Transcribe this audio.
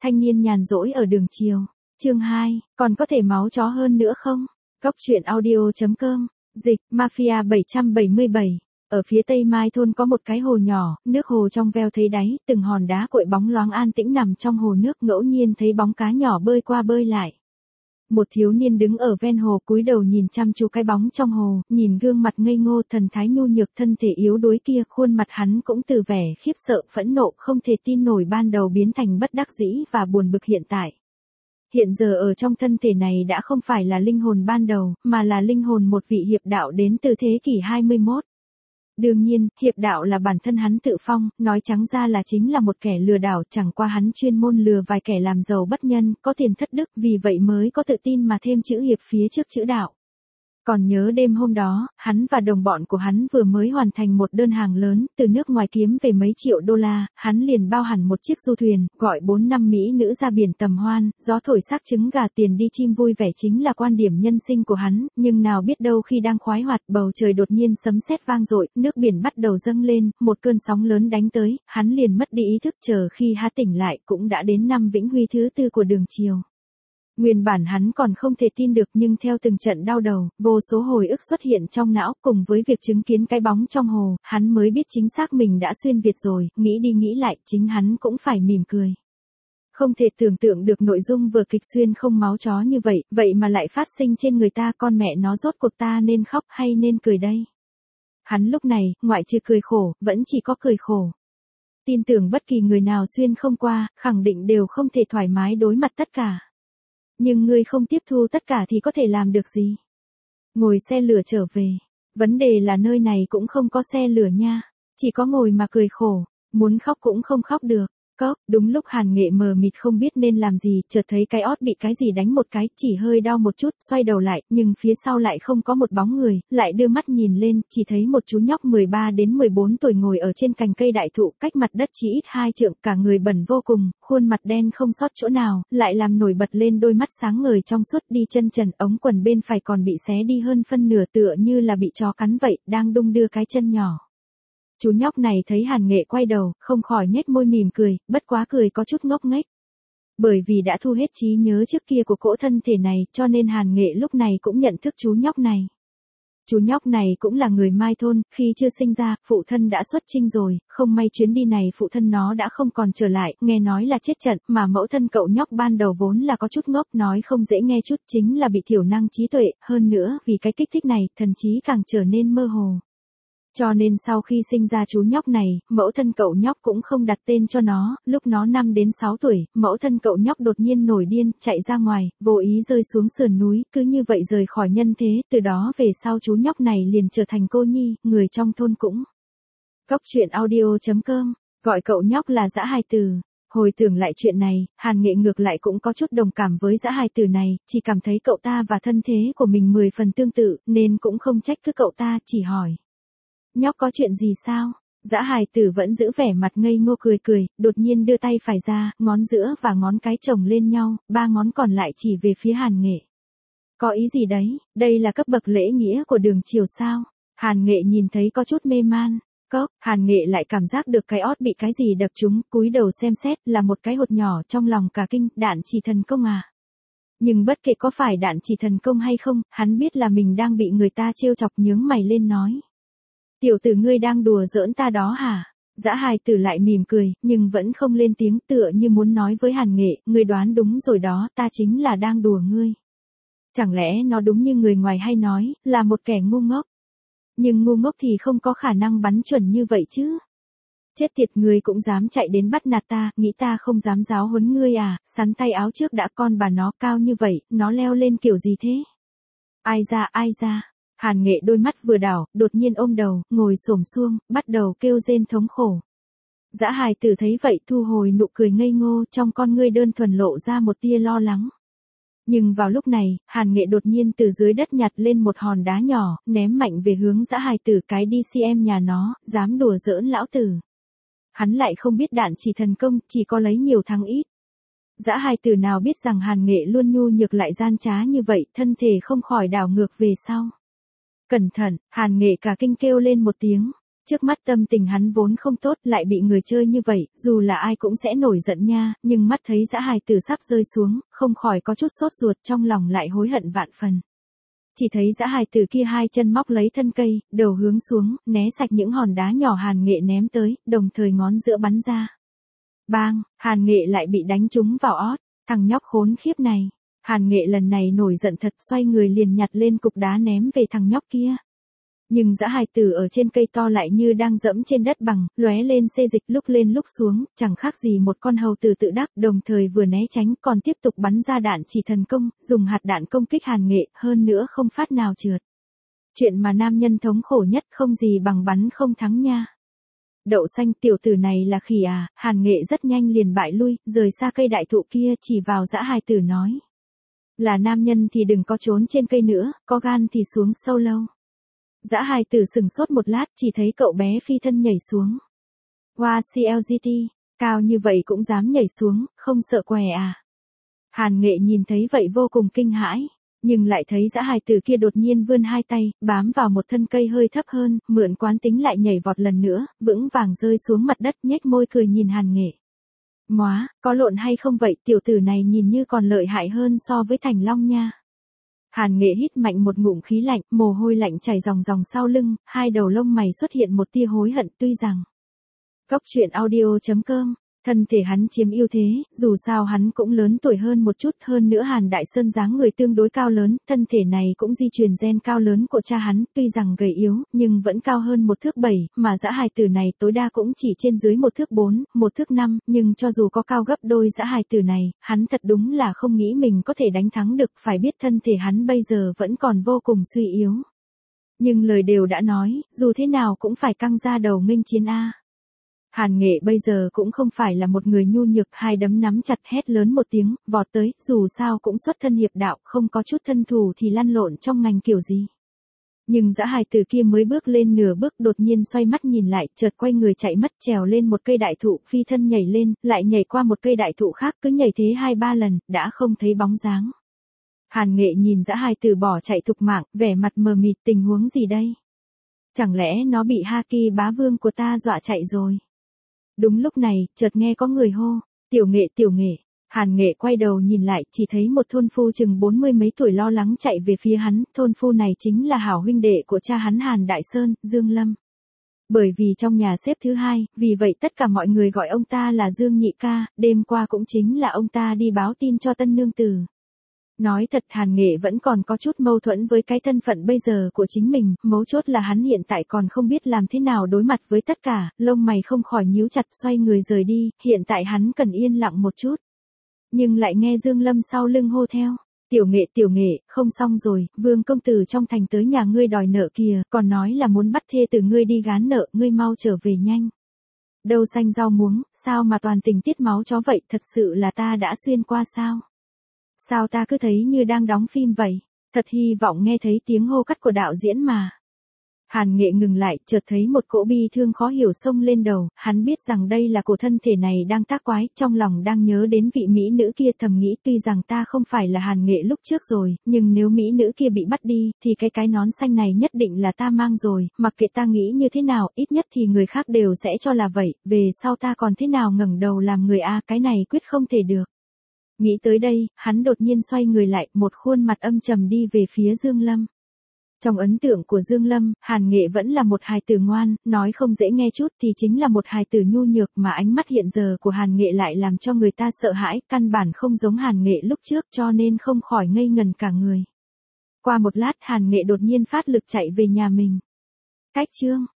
Thanh niên nhàn rỗi ở đường chiều. Chương 2, còn có thể máu chó hơn nữa không? Góc truyện audio.com, dịch, Mafia 777. Ở phía tây Mai thôn có một cái hồ nhỏ, nước hồ trong veo thấy đáy, từng hòn đá cội bóng loáng an tĩnh nằm trong hồ nước, ngẫu nhiên thấy bóng cá nhỏ bơi qua bơi lại. Một thiếu niên đứng ở ven hồ cúi đầu nhìn chăm chú cái bóng trong hồ, nhìn gương mặt ngây ngô thần thái nhu nhược thân thể yếu đuối kia, khuôn mặt hắn cũng từ vẻ khiếp sợ phẫn nộ không thể tin nổi ban đầu biến thành bất đắc dĩ và buồn bực hiện tại. Hiện giờ ở trong thân thể này đã không phải là linh hồn ban đầu, mà là linh hồn một vị hiệp đạo đến từ thế kỷ 21. Đương nhiên, hiệp đạo là bản thân hắn tự phong, nói trắng ra là chính là một kẻ lừa đảo, chẳng qua hắn chuyên môn lừa vài kẻ làm giàu bất nhân, có tiền thất đức, vì vậy mới có tự tin mà thêm chữ hiệp phía trước chữ đạo. Còn nhớ đêm hôm đó, hắn và đồng bọn của hắn vừa mới hoàn thành một đơn hàng lớn, từ nước ngoài kiếm về mấy triệu đô la, hắn liền bao hẳn một chiếc du thuyền, gọi 4-5 mỹ nữ ra biển tầm hoan, gió thổi xác trứng gà tiền đi chim vui vẻ chính là quan điểm nhân sinh của hắn, nhưng nào biết đâu khi đang khoái hoạt, bầu trời đột nhiên sấm sét vang dội, nước biển bắt đầu dâng lên, một cơn sóng lớn đánh tới, hắn liền mất đi ý thức, chờ khi hắn tỉnh lại cũng đã đến năm Vĩnh Huy thứ 4 của đường chiều. Nguyên bản hắn còn không thể tin được, nhưng theo từng trận đau đầu, vô số hồi ức xuất hiện trong não, cùng với việc chứng kiến cái bóng trong hồ, hắn mới biết chính xác mình đã xuyên Việt rồi, nghĩ đi nghĩ lại, chính hắn cũng phải mỉm cười. Không thể tưởng tượng được nội dung vừa kịch xuyên không máu chó như vậy, vậy mà lại phát sinh trên người ta, con mẹ nó rốt cuộc ta nên khóc hay nên cười đây? Hắn lúc này, ngoại trừ cười khổ, vẫn chỉ có cười khổ. Tin tưởng bất kỳ người nào xuyên không qua, khẳng định đều không thể thoải mái đối mặt tất cả. Nhưng ngươi không tiếp thu tất cả thì có thể làm được gì? Ngồi xe lửa trở về. Vấn đề là nơi này cũng không có xe lửa nha. Chỉ có ngồi mà cười khổ. Muốn khóc cũng không khóc được. Cốc, đúng lúc Hàn Nghệ mờ mịt không biết nên làm gì, chợt thấy cái ót bị cái gì đánh một cái, chỉ hơi đau một chút, xoay đầu lại, nhưng phía sau lại không có một bóng người, lại đưa mắt nhìn lên, chỉ thấy một chú nhóc 13 đến 14 tuổi ngồi ở trên cành cây đại thụ, cách mặt đất chỉ ít 2 trượng, cả người bẩn vô cùng, khuôn mặt đen không sót chỗ nào, lại làm nổi bật lên đôi mắt sáng ngời trong suốt, đi chân trần, ống quần bên phải còn bị xé đi hơn phân nửa, tựa như là bị chó cắn vậy, đang đung đưa cái chân nhỏ. Chú nhóc này thấy Hàn Nghệ quay đầu, không khỏi nhếch môi mỉm cười, bất quá cười có chút ngốc nghếch. Bởi vì đã thu hết trí nhớ trước kia của cỗ thân thể này, cho nên Hàn Nghệ lúc này cũng nhận thức chú nhóc này. Chú nhóc này cũng là người Mai thôn, khi chưa sinh ra, phụ thân đã xuất chinh rồi, không may chuyến đi này phụ thân nó đã không còn trở lại, nghe nói là chết trận, mà mẫu thân cậu nhóc ban đầu vốn là có chút ngốc, nói không dễ nghe chút, chính là bị thiểu năng trí tuệ, hơn nữa, vì cái kích thích này, thần trí càng trở nên mơ hồ. Cho nên sau khi sinh ra chú nhóc này, mẫu thân cậu nhóc cũng không đặt tên cho nó, lúc nó 5 đến 6 tuổi, mẫu thân cậu nhóc đột nhiên nổi điên, chạy ra ngoài, vô ý rơi xuống sườn núi, cứ như vậy rời khỏi nhân thế, từ đó về sau chú nhóc này liền trở thành cô nhi, người trong thôn cũng. Góc truyện audio.com, gọi cậu nhóc là Dã Hài Tử. Hồi tưởng lại chuyện này, Hàn Nghệ ngược lại cũng có chút đồng cảm với Dã Hài Tử này, chỉ cảm thấy cậu ta và thân thế của mình 10 phần tương tự, nên cũng không trách cứ cậu ta, chỉ hỏi. Nhóc có chuyện gì sao? Dã Hài Tử vẫn giữ vẻ mặt ngây ngô cười cười, đột nhiên đưa tay phải ra, ngón giữa và ngón cái chồng lên nhau, 3 ngón còn lại chỉ về phía Hàn Nghệ. Có ý gì đấy, đây là cấp bậc lễ nghĩa của đường chiều sao? Hàn Nghệ nhìn thấy có chút mê man. Cốc, Hàn Nghệ lại cảm giác được cái ót bị cái gì đập trúng, cúi đầu xem xét, là một cái hột nhỏ, trong lòng cả kinh, đạn chỉ thần công à? Nhưng bất kể có phải đạn chỉ thần công hay không, hắn biết là mình đang bị người ta trêu chọc, nhướng mày lên nói. Tiểu tử ngươi đang đùa giỡn ta đó hả? Dã Hài Tử lại mỉm cười, nhưng vẫn không lên tiếng, tựa như muốn nói với Hàn Nghệ, ngươi đoán đúng rồi đó, ta chính là đang đùa ngươi. Chẳng lẽ nó đúng như người ngoài hay nói, là một kẻ ngu ngốc? Nhưng ngu ngốc thì không có khả năng bắn chuẩn như vậy chứ. Chết tiệt, ngươi cũng dám chạy đến bắt nạt ta, nghĩ ta không dám giáo huấn ngươi à? Sắn tay áo trước đã, con bà nó cao như vậy, nó leo lên kiểu gì thế? Ai ra? Hàn Nghệ đôi mắt vừa đảo, đột nhiên ôm đầu, ngồi xổm xuông, bắt đầu kêu rên thống khổ. Dã Hài Tử thấy vậy thu hồi nụ cười ngây ngô, trong con ngươi đơn thuần lộ ra một tia lo lắng. Nhưng vào lúc này, Hàn Nghệ đột nhiên từ dưới đất nhặt lên một hòn đá nhỏ, ném mạnh về hướng Dã Hài Tử, cái đi xem nhà nó, dám đùa giỡn lão tử. Hắn lại không biết đạn chỉ thần công, chỉ có lấy nhiều thắng ít. Dã Hài Tử nào biết rằng Hàn Nghệ luôn nhu nhược lại gian trá như vậy, thân thể không khỏi đảo ngược về sau. Cẩn thận, Hàn Nghệ cả kinh kêu lên một tiếng. Trước mắt tâm tình hắn vốn không tốt, lại bị người chơi như vậy, dù là ai cũng sẽ nổi giận nha, nhưng mắt thấy dã hài tử sắp rơi xuống, không khỏi có chút sốt ruột, trong lòng lại hối hận vạn phần. Chỉ thấy dã hài tử kia hai chân móc lấy thân cây, đầu hướng xuống, né sạch những hòn đá nhỏ Hàn Nghệ ném tới, đồng thời ngón giữa bắn ra. Bang, Hàn Nghệ lại bị đánh trúng vào ót, thằng nhóc khốn khiếp này. Hàn Nghệ lần này nổi giận thật, xoay người liền nhặt lên cục đá ném về thằng nhóc kia. Nhưng dã hài tử ở trên cây to lại như đang dẫm trên đất bằng, lóe lên xê dịch lúc lên lúc xuống, chẳng khác gì một con hầu tử tự đắc, đồng thời vừa né tránh còn tiếp tục bắn ra đạn chỉ thần công, dùng hạt đạn công kích Hàn Nghệ, hơn nữa không phát nào trượt. Chuyện mà nam nhân thống khổ nhất không gì bằng bắn không thắng nha. Đậu xanh, tiểu tử này là khỉ à? Hàn Nghệ rất nhanh liền bại lui, rời xa cây đại thụ kia, chỉ vào dã hài tử nói. Là nam nhân thì đừng có trốn trên cây nữa, có gan thì xuống sâu lâu. Dã hài tử sừng sốt một lát, chỉ thấy cậu bé phi thân nhảy xuống. Wow, CLGT, cao như vậy cũng dám nhảy xuống, không sợ què à? Hàn Nghệ nhìn thấy vậy vô cùng kinh hãi, nhưng lại thấy dã hài tử kia đột nhiên vươn hai tay, bám vào một thân cây hơi thấp hơn, mượn quán tính lại nhảy vọt lần nữa, vững vàng rơi xuống mặt đất, nhếch môi cười nhìn Hàn Nghệ. Móa, có lộn hay không vậy, tiểu tử này nhìn như còn lợi hại hơn so với Thành Long nha. Hàn Nghệ hít mạnh một ngụm khí lạnh, mồ hôi lạnh chảy ròng ròng sau lưng, hai đầu lông mày xuất hiện một tia hối hận, tuy rằng. Cốc truyện audio.com, thân thể hắn chiếm ưu thế, dù sao hắn cũng lớn tuổi hơn một chút, hơn nữa Hàn Đại Sơn dáng người tương đối cao lớn, thân thể này cũng di truyền gen cao lớn của cha hắn, tuy rằng gầy yếu, nhưng vẫn cao hơn 1 thước 7, mà dã hài tử này tối đa cũng chỉ trên dưới 1 thước 4, 1 thước 5, nhưng cho dù có cao gấp đôi dã hài tử này, hắn thật đúng là không nghĩ mình có thể đánh thắng được, phải biết thân thể hắn bây giờ vẫn còn vô cùng suy yếu. Nhưng lời đều đã nói, dù thế nào cũng phải căng ra đầu nghênh chiến a. Hàn Nghệ bây giờ cũng không phải là một người nhu nhược, hai đấm nắm chặt hét lớn một tiếng, vọt tới, dù sao cũng xuất thân hiệp đạo, không có chút thân thủ thì lăn lộn trong ngành kiểu gì. Nhưng dã hài tử kia mới bước lên nửa bước đột nhiên xoay mắt nhìn lại, chợt quay người chạy mất, trèo lên một cây đại thụ, phi thân nhảy lên, lại nhảy qua một cây đại thụ khác, cứ nhảy thế 2-3 lần, đã không thấy bóng dáng. Hàn Nghệ nhìn dã hài tử bỏ chạy thục mạng, vẻ mặt mờ mịt, tình huống gì đây? Chẳng lẽ nó bị Haki bá vương của ta dọa chạy rồi? Đúng lúc này, chợt nghe có người hô, tiểu Nghệ, tiểu Nghệ. Hàn Nghệ quay đầu nhìn lại, chỉ thấy một thôn phu chừng 40 mấy tuổi lo lắng chạy về phía hắn, thôn phu này chính là hảo huynh đệ của cha hắn Hàn Đại Sơn, Dương Lâm. Bởi vì trong nhà xếp thứ hai, vì vậy tất cả mọi người gọi ông ta là Dương Nhị Ca, đêm qua cũng chính là ông ta đi báo tin cho tân nương tử. Nói thật Hàn Nghệ vẫn còn có chút mâu thuẫn với cái thân phận bây giờ của chính mình, mấu chốt là hắn hiện tại còn không biết làm thế nào đối mặt với tất cả, lông mày không khỏi nhíu chặt xoay người rời đi, hiện tại hắn cần yên lặng một chút. Nhưng lại nghe Dương Lâm sau lưng hô theo, tiểu Nghệ, không xong rồi, Vương công tử trong thành tới nhà ngươi đòi nợ kìa, còn nói là muốn bắt thê từ ngươi đi gán nợ, ngươi mau trở về nhanh. Đâu xanh rau muống, sao mà toàn tình tiết máu chó vậy, thật sự là ta đã xuyên qua sao? Sao ta cứ thấy như đang đóng phim vậy? Thật hy vọng nghe thấy tiếng hô cắt của đạo diễn mà. Hàn Nghệ ngừng lại, chợt thấy một cỗ bi thương khó hiểu xông lên đầu, hắn biết rằng đây là cổ thân thể này đang tác quái, trong lòng đang nhớ đến vị mỹ nữ kia, thầm nghĩ tuy rằng ta không phải là Hàn Nghệ lúc trước rồi, nhưng nếu mỹ nữ kia bị bắt đi, thì cái nón xanh này nhất định là ta mang rồi, mặc kệ ta nghĩ như thế nào, ít nhất thì người khác đều sẽ cho là vậy, về sau ta còn thế nào ngẩng đầu làm người a, cái này quyết không thể được. Nghĩ tới đây, hắn đột nhiên xoay người lại, một khuôn mặt âm trầm đi về phía Dương Lâm. Trong ấn tượng của Dương Lâm, Hàn Nghệ vẫn là một hài tử ngoan, nói không dễ nghe chút thì chính là một hài tử nhu nhược, mà ánh mắt hiện giờ của Hàn Nghệ lại làm cho người ta sợ hãi, căn bản không giống Hàn Nghệ lúc trước, cho nên không khỏi ngây ngần cả người. Qua một lát Hàn Nghệ đột nhiên phát lực chạy về nhà mình. Cách chương